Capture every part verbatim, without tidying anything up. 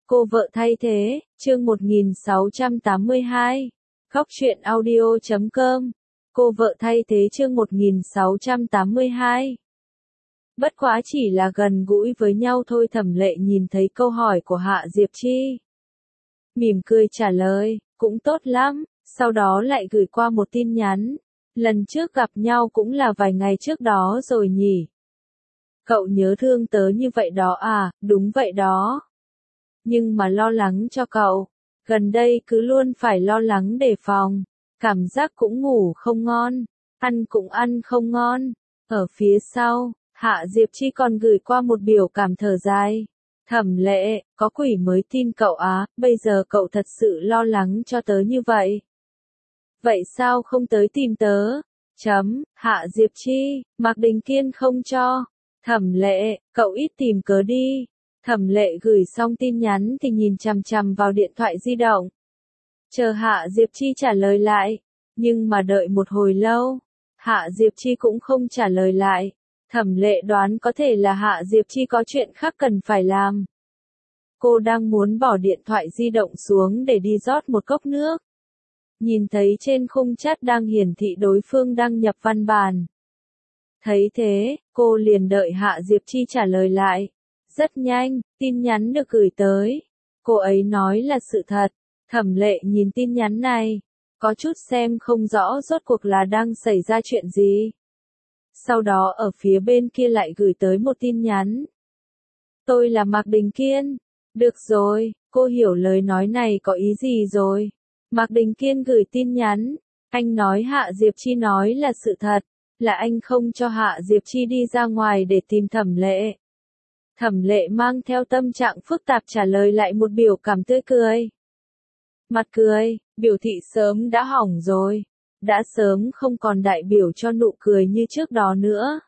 Cô vợ thay thế, chương một nghìn sáu trăm tám mươi hai. Góc truyện audio chấm com. Cô vợ thay thế chương một nghìn sáu trăm tám mươi hai. Bất quá chỉ là gần gũi với nhau thôi. Thẩm Lệ nhìn thấy câu hỏi của Hạ Diệp Chi, mỉm cười trả lời, cũng tốt lắm, sau đó lại gửi qua một tin nhắn. Lần trước gặp nhau cũng là vài ngày trước đó rồi nhỉ? Cậu nhớ thương tớ như vậy đó à? Đúng vậy đó. Nhưng mà lo lắng cho cậu. Gần đây cứ luôn phải lo lắng đề phòng. Cảm giác cũng ngủ không ngon. Ăn cũng ăn không ngon. Ở phía sau, Hạ Diệp Chi còn gửi qua một biểu cảm thở dài. Thẩm Lệ, có quỷ mới tin cậu á, bây giờ cậu thật sự lo lắng cho tớ như vậy. Vậy sao không tới tìm tớ? Chấm, Hạ Diệp Chi, Mạc Đình Kiên không cho. Thẩm Lệ, cậu ít tìm cớ đi. Thẩm Lệ gửi xong tin nhắn thì nhìn chằm chằm vào điện thoại di động. Chờ Hạ Diệp Chi trả lời lại. Nhưng mà đợi một hồi lâu, Hạ Diệp Chi cũng không trả lời lại. Thẩm Lệ đoán có thể là Hạ Diệp Chi có chuyện khác cần phải làm. Cô đang muốn bỏ điện thoại di động xuống để đi rót một cốc nước. Nhìn thấy trên khung chat đang hiển thị đối phương đăng nhập văn bản. Thấy thế, cô liền đợi Hạ Diệp Chi trả lời lại. Rất nhanh, tin nhắn được gửi tới. Cô ấy nói là sự thật. Thẩm Lệ nhìn tin nhắn này, có chút xem không rõ rốt cuộc là đang xảy ra chuyện gì. Sau đó ở phía bên kia lại gửi tới một tin nhắn. Tôi là Mạc Đình Kiên. Được rồi, cô hiểu lời nói này có ý gì rồi. Mạc Đình Kiên gửi tin nhắn. Anh nói Hạ Diệp Chi nói là sự thật. Là anh không cho Hạ Diệp Chi đi ra ngoài để tìm Thẩm Lệ. Thẩm Lệ mang theo tâm trạng phức tạp trả lời lại một biểu cảm tươi cười. Mặt cười, biểu thị sớm đã hỏng rồi. Đã sớm không còn đại biểu cho nụ cười như trước đó nữa.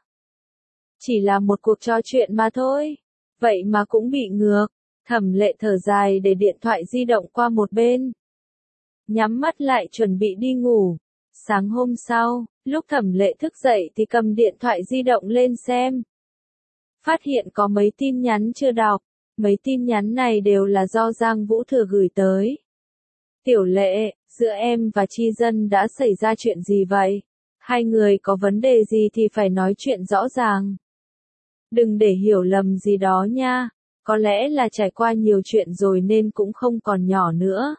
Chỉ là một cuộc trò chuyện mà thôi. Vậy mà cũng bị ngược. Thẩm Lệ thở dài để điện thoại di động qua một bên. Nhắm mắt lại chuẩn bị đi ngủ. Sáng hôm sau, lúc Thẩm Lệ thức dậy thì cầm điện thoại di động lên xem. Phát hiện có mấy tin nhắn chưa đọc. Mấy tin nhắn này đều là do Giang Vũ Thừa gửi tới. Tiểu Lệ, giữa em và Chi Dân đã xảy ra chuyện gì vậy? Hai người có vấn đề gì thì phải nói chuyện rõ ràng. Đừng để hiểu lầm gì đó nha. Có lẽ là trải qua nhiều chuyện rồi nên cũng không còn nhỏ nữa.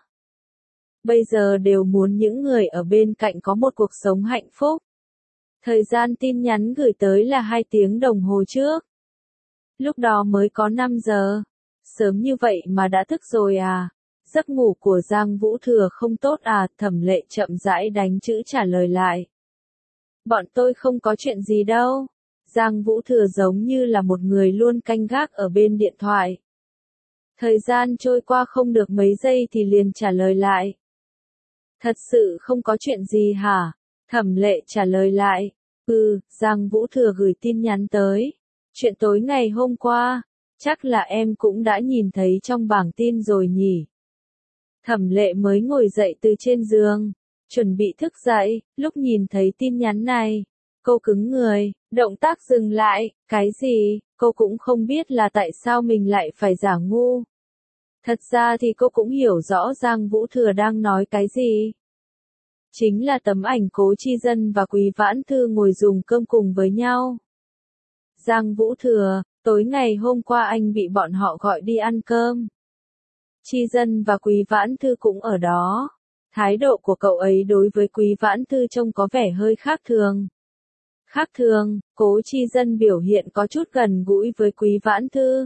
Bây giờ đều muốn những người ở bên cạnh có một cuộc sống hạnh phúc. Thời gian tin nhắn gửi tới là hai tiếng đồng hồ trước. Lúc đó mới có năm giờ. Sớm như vậy mà đã thức rồi à? Giấc ngủ của Giang Vũ Thừa không tốt à? Thẩm Lệ chậm rãi đánh chữ trả lời lại. Bọn tôi không có chuyện gì đâu. Giang Vũ Thừa giống như là một người luôn canh gác ở bên điện thoại. Thời gian trôi qua không được mấy giây thì liền trả lời lại. Thật sự không có chuyện gì hả? Thẩm Lệ trả lời lại. Ừ, Giang Vũ Thừa gửi tin nhắn tới. Chuyện tối ngày hôm qua, chắc là em cũng đã nhìn thấy trong bảng tin rồi nhỉ? Thẩm Lệ mới ngồi dậy từ trên giường, chuẩn bị thức dậy, lúc nhìn thấy tin nhắn này, cô cứng người, động tác dừng lại, cái gì, cô cũng không biết là tại sao mình lại phải giả ngu. Thật ra thì cô cũng hiểu rõ Giang Vũ Thừa đang nói cái gì. Chính là tấm ảnh Cố Chi Dân và Quý Vãn Thư ngồi dùng cơm cùng với nhau. Giang Vũ Thừa, tối ngày hôm qua anh bị bọn họ gọi đi ăn cơm. Chi Dân và Quý Vãn Thư cũng ở đó. Thái độ của cậu ấy đối với Quý Vãn Thư trông có vẻ hơi khác thường. Khác thường, Cố Chi Dân biểu hiện có chút gần gũi với Quý Vãn Thư.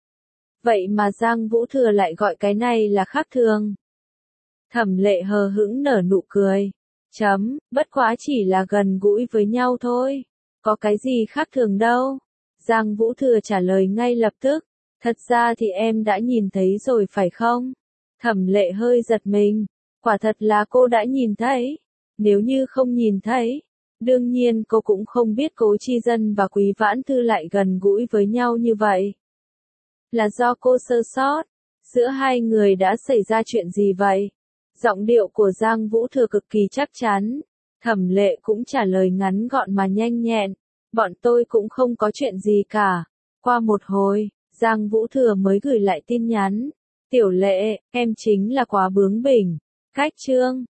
Vậy mà Giang Vũ Thừa lại gọi cái này là khác thường. Thẩm Lệ hờ hững nở nụ cười. Chấm, bất quá chỉ là gần gũi với nhau thôi. Có cái gì khác thường đâu. Giang Vũ Thừa trả lời ngay lập tức. Thật ra thì em đã nhìn thấy rồi phải không? Thẩm Lệ hơi giật mình. Quả thật là cô đã nhìn thấy. Nếu như không nhìn thấy, đương nhiên cô cũng không biết Cố Chi Dân và Quý Vãn Thư lại gần gũi với nhau như vậy. Là do cô sơ sót. Giữa hai người đã xảy ra chuyện gì vậy? Giọng điệu của Giang Vũ Thừa cực kỳ chắc chắn. Thẩm Lệ cũng trả lời ngắn gọn mà nhanh nhẹn. Bọn tôi cũng không có chuyện gì cả. Qua một hồi, Giang Vũ Thừa mới gửi lại tin nhắn. Tiểu Lệ, em chính là quá bướng bỉnh. Khách trương.